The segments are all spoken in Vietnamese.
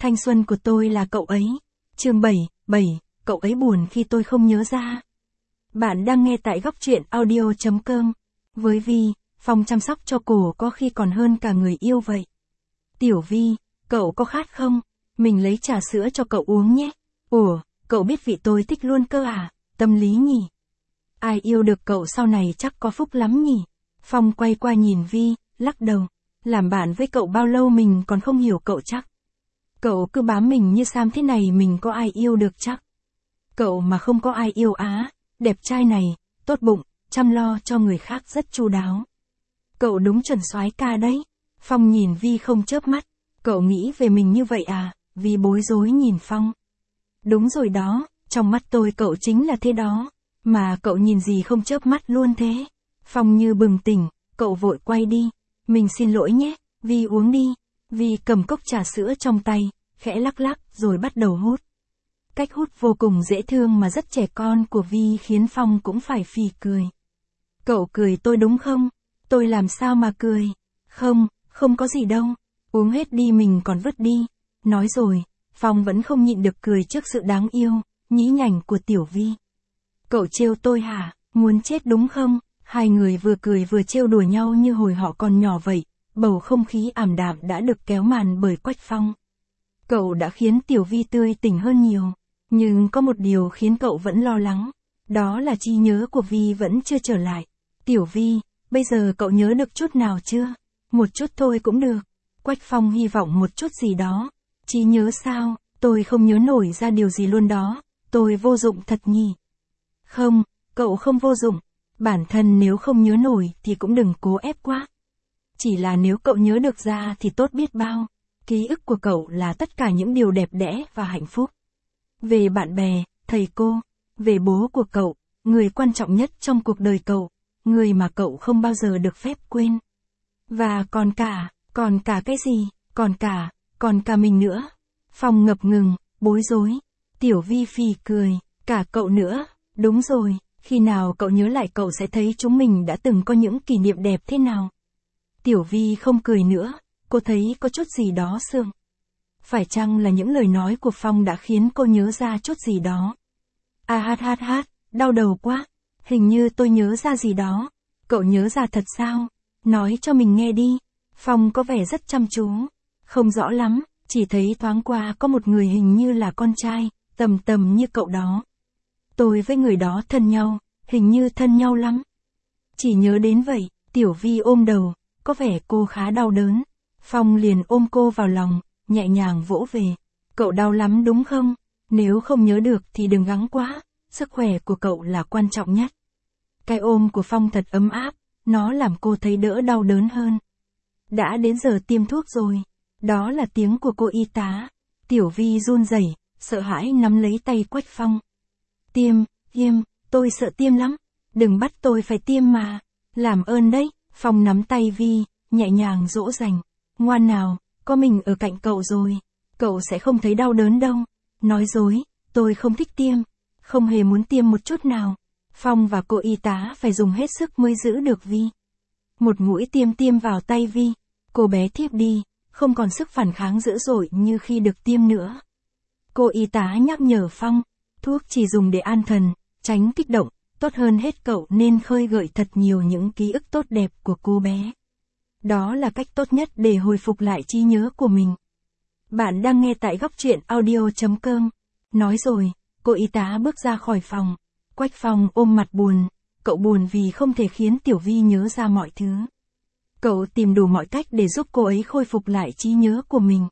Thanh xuân của tôi là cậu ấy. Chương 7, cậu ấy buồn khi tôi không nhớ ra. Bạn đang nghe tại góc truyện audio.com. Với Vi, Phong chăm sóc cho cô có khi còn hơn cả người yêu vậy. Tiểu Vi, cậu có khát không? Mình lấy trà sữa cho cậu uống nhé. Ủa, cậu biết vị tôi thích luôn cơ à? Tâm lý nhỉ? Ai yêu được cậu sau này chắc có phúc lắm nhỉ? Phong quay qua nhìn Vi, lắc đầu. Làm bạn với cậu bao lâu mình còn không hiểu cậu chắc. Cậu cứ bám mình như Sam thế này mình có ai yêu được chắc. Cậu mà không có ai yêu á, đẹp trai này, tốt bụng, chăm lo cho người khác rất chu đáo. Cậu đúng chuẩn soái ca đấy. Phong nhìn Vi không chớp mắt. Cậu nghĩ về mình như vậy à? Vi bối rối nhìn Phong. Đúng rồi đó, trong mắt tôi cậu chính là thế đó. Mà cậu nhìn gì không chớp mắt luôn thế? Phong như bừng tỉnh, cậu vội quay đi. Mình xin lỗi nhé, Vi uống đi. Vi cầm cốc trà sữa trong tay, khẽ lắc lắc rồi bắt đầu hút. Cách hút vô cùng dễ thương mà rất trẻ con của Vi khiến Phong cũng phải phì cười. Cậu cười tôi đúng không? Tôi làm sao mà cười? Không có gì đâu. Uống hết đi mình còn vứt đi. Nói rồi, Phong vẫn không nhịn được cười trước sự đáng yêu, nhí nhảnh của Tiểu Vi. Cậu trêu tôi hả? Muốn chết đúng không? Hai người vừa cười vừa trêu đùa nhau như hồi họ còn nhỏ vậy. Bầu không khí ảm đạm đã được kéo màn bởi Quách Phong. Cậu đã khiến Tiểu Vi tươi tỉnh hơn nhiều. Nhưng có một điều khiến cậu vẫn lo lắng. Đó là trí nhớ của Vi vẫn chưa trở lại. Tiểu Vi, bây giờ cậu nhớ được chút nào chưa? Một chút thôi cũng được. Quách Phong hy vọng một chút gì đó. Trí nhớ sao? Tôi không nhớ nổi ra điều gì luôn đó. Tôi vô dụng thật nhỉ? Không, cậu không vô dụng. Bản thân nếu không nhớ nổi thì cũng đừng cố ép quá. Chỉ là nếu cậu nhớ được ra thì tốt biết bao. Ký ức của cậu là tất cả những điều đẹp đẽ và hạnh phúc. Về bạn bè, thầy cô, về bố của cậu, người quan trọng nhất trong cuộc đời cậu, người mà cậu không bao giờ được phép quên. Và còn cả cái gì, còn cả mình nữa. Phong ngập ngừng, bối rối. Tiểu Vi phì cười, cả cậu nữa, đúng rồi, khi nào cậu nhớ lại cậu sẽ thấy chúng mình đã từng có những kỷ niệm đẹp thế nào. Tiểu Vi không cười nữa, cô thấy có chút gì đó sượng. Phải chăng là những lời nói của Phong đã khiến cô nhớ ra chút gì đó? Đau đầu quá. Hình như tôi nhớ ra gì đó. Cậu nhớ ra thật sao? Nói cho mình nghe đi. Phong có vẻ rất chăm chú. Không rõ lắm, chỉ thấy thoáng qua có một người hình như là con trai, tầm như cậu đó. Tôi với người đó thân nhau, hình như thân nhau lắm. Chỉ nhớ đến vậy, Tiểu Vi ôm đầu, có vẻ cô khá đau đớn. Phong liền ôm cô vào lòng, nhẹ nhàng vỗ về. Cậu đau lắm đúng không? Nếu không nhớ được thì đừng gắng quá, sức khỏe của cậu là quan trọng nhất. Cái ôm của Phong thật ấm áp, nó làm cô thấy đỡ đau đớn hơn. Đã đến giờ tiêm thuốc rồi. Đó là tiếng của cô y tá. Tiểu Vi run rẩy, sợ hãi nắm lấy tay Quách Phong. Tiêm, tôi sợ tiêm lắm. Đừng bắt tôi phải tiêm mà. Làm ơn đấy. Phong nắm tay Vi, nhẹ nhàng dỗ dành. Ngoan nào, có mình ở cạnh cậu rồi. Cậu sẽ không thấy đau đớn đâu. Nói dối, tôi không thích tiêm. Không hề muốn tiêm một chút nào. Phong và cô y tá phải dùng hết sức mới giữ được Vi. Một mũi tiêm vào tay Vi. Cô bé thiếp đi, không còn sức phản kháng dữ dội như khi được tiêm nữa. Cô y tá nhắc nhở Phong, thuốc chỉ dùng để an thần, tránh kích động, tốt hơn hết cậu nên khơi gợi thật nhiều những ký ức tốt đẹp của cô bé. Đó là cách tốt nhất để hồi phục lại trí nhớ của mình. Bạn đang nghe tại góc truyện audio.com. Nói rồi, cô y tá bước ra khỏi phòng. Quách Phong ôm mặt buồn, cậu buồn vì không thể khiến Tiểu Vi nhớ ra mọi thứ. Cậu tìm đủ mọi cách để giúp cô ấy khôi phục lại trí nhớ của mình.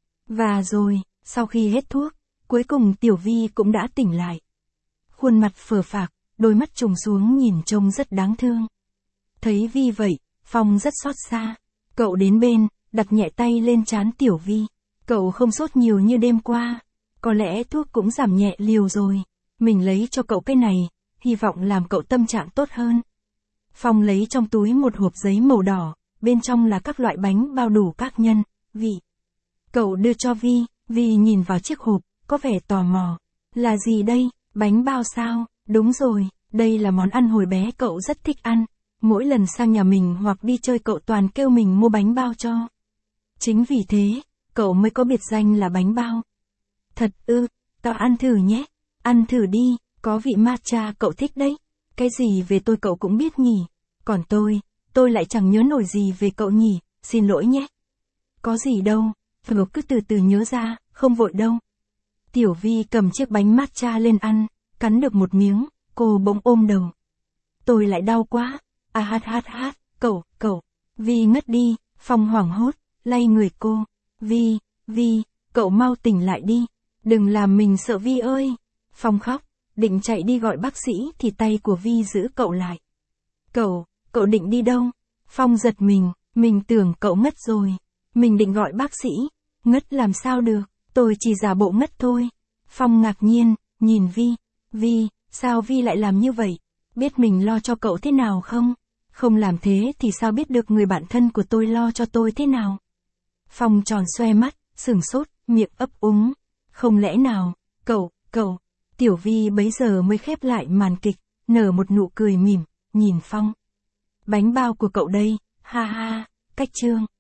Và rồi, sau khi hết thuốc, cuối cùng Tiểu Vi cũng đã tỉnh lại. Khuôn mặt phờ phạc, đôi mắt trùng xuống nhìn trông rất đáng thương. Thấy Vi vậy, Phong rất xót xa. Cậu đến bên, đặt nhẹ tay lên trán Tiểu Vi. Cậu không sốt nhiều như đêm qua. Có lẽ thuốc cũng giảm nhẹ liều rồi. Mình lấy cho cậu cái này, hy vọng làm cậu tâm trạng tốt hơn. Phong lấy trong túi một hộp giấy màu đỏ, bên trong là các loại bánh bao đủ các nhân, vị. Cậu đưa cho Vi, Vi nhìn vào chiếc hộp, có vẻ tò mò. Là gì đây? Bánh bao sao? Đúng rồi, đây là món ăn hồi bé cậu rất thích ăn. Mỗi lần sang nhà mình hoặc đi chơi cậu toàn kêu mình mua bánh bao cho. Chính vì thế, cậu mới có biệt danh là bánh bao. Thật ư, tao ăn thử nhé. Ăn thử đi, có vị matcha cậu thích đấy. Cái gì về tôi cậu cũng biết nhỉ. Còn tôi lại chẳng nhớ nổi gì về cậu nhỉ, xin lỗi nhé. Có gì đâu, cậu cứ từ từ nhớ ra, không vội đâu. Tiểu Vi cầm chiếc bánh matcha lên ăn, cắn được một miếng, cô bỗng ôm đầu. Tôi lại đau quá, cậu, Vi ngất đi, Phong hoảng hốt, lay người cô. Vi, cậu mau tỉnh lại đi, đừng làm mình sợ Vi ơi. Phong khóc, định chạy đi gọi bác sĩ thì tay của Vi giữ cậu lại. Cậu định đi đâu? Phong giật mình tưởng cậu ngất rồi. Mình định gọi bác sĩ, ngất làm sao được, tôi chỉ giả bộ ngất thôi. Phong ngạc nhiên, nhìn Vi, sao Vi lại làm như vậy? Biết mình lo cho cậu thế nào không? Không làm thế thì sao biết được người bạn thân của tôi lo cho tôi thế nào? Phong tròn xoe mắt, sửng sốt, miệng ấp úng. Không lẽ nào, cậu, Tiểu Vi bấy giờ mới khép lại màn kịch, nở một nụ cười mỉm, nhìn Phong. Bánh bao của cậu đây, ha ha, cách chương.